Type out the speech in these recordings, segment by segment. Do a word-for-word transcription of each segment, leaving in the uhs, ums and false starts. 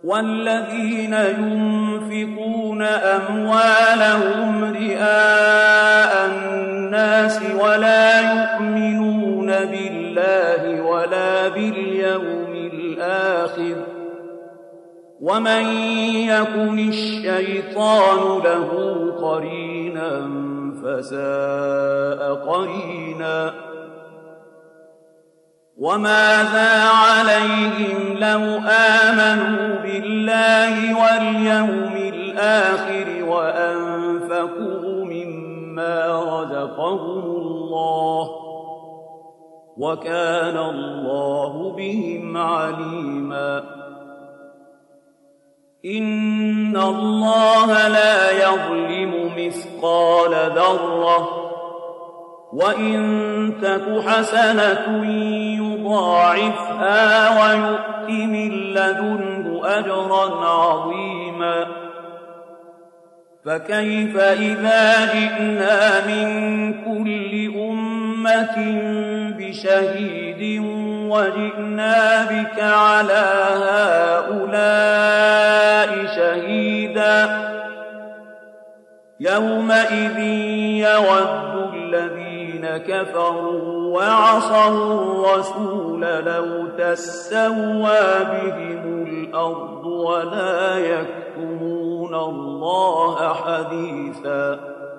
والذين ينفقون أموالهم رئاء الناس ولا يؤمنون بالله ولا باليوم الآخر ومن يكن الشيطان له قرينا فساء قرينا وماذا عليهم لو آمنوا بالله واليوم الآخر وأنفقوا مما رزقهم الله وكان الله بهم عليما إن الله لا يظلم مثقال ذرة وإن تك حسنة يضاعفها ويؤت من لدنه أجرا عظيما فكيف إذا جئنا من كل أمة بشهيد وجئنا بك على هؤلاء شهيدا يومئذ يود الذين كفروا وعصوا الرسول لو تسوى بهم الأرض ولا يكتمون الله حديثا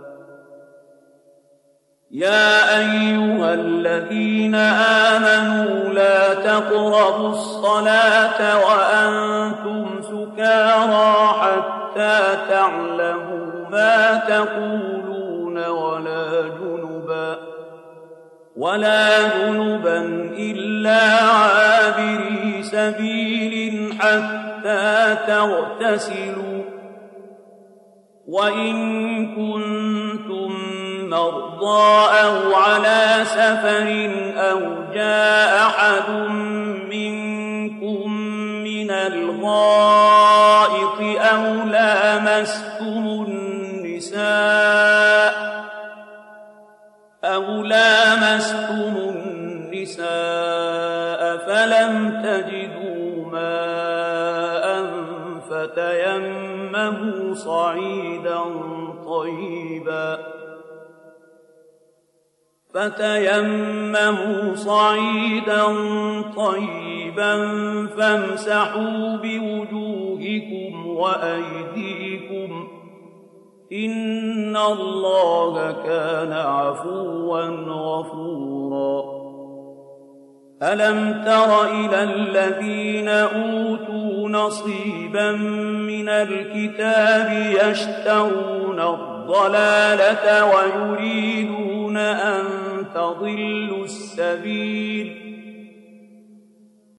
يا أيها الذين آمنوا لا تقربوا الصلاة وأنتم سكارى حتى تعلموا ما تقولون ولا جنبا ولا جنبا إلا عابري سبيل حتى تغتسلوا وإن كنتم مرضى أو على سفر أو جاء أحد منكم من الغائط أو لامستم النساء أو لامستم النساء فلم تجدوا ماء فتيمموا صعيدا طيبا فتيمموا صعيدا طيبا فامسحوا بوجوهكم وأيديكم إن الله كان عفوا غفورا ألم تر إلى الذين أوتوا نصيبا من الكتاب يشترون الضلالة ويريدون أن تضلوا السبيل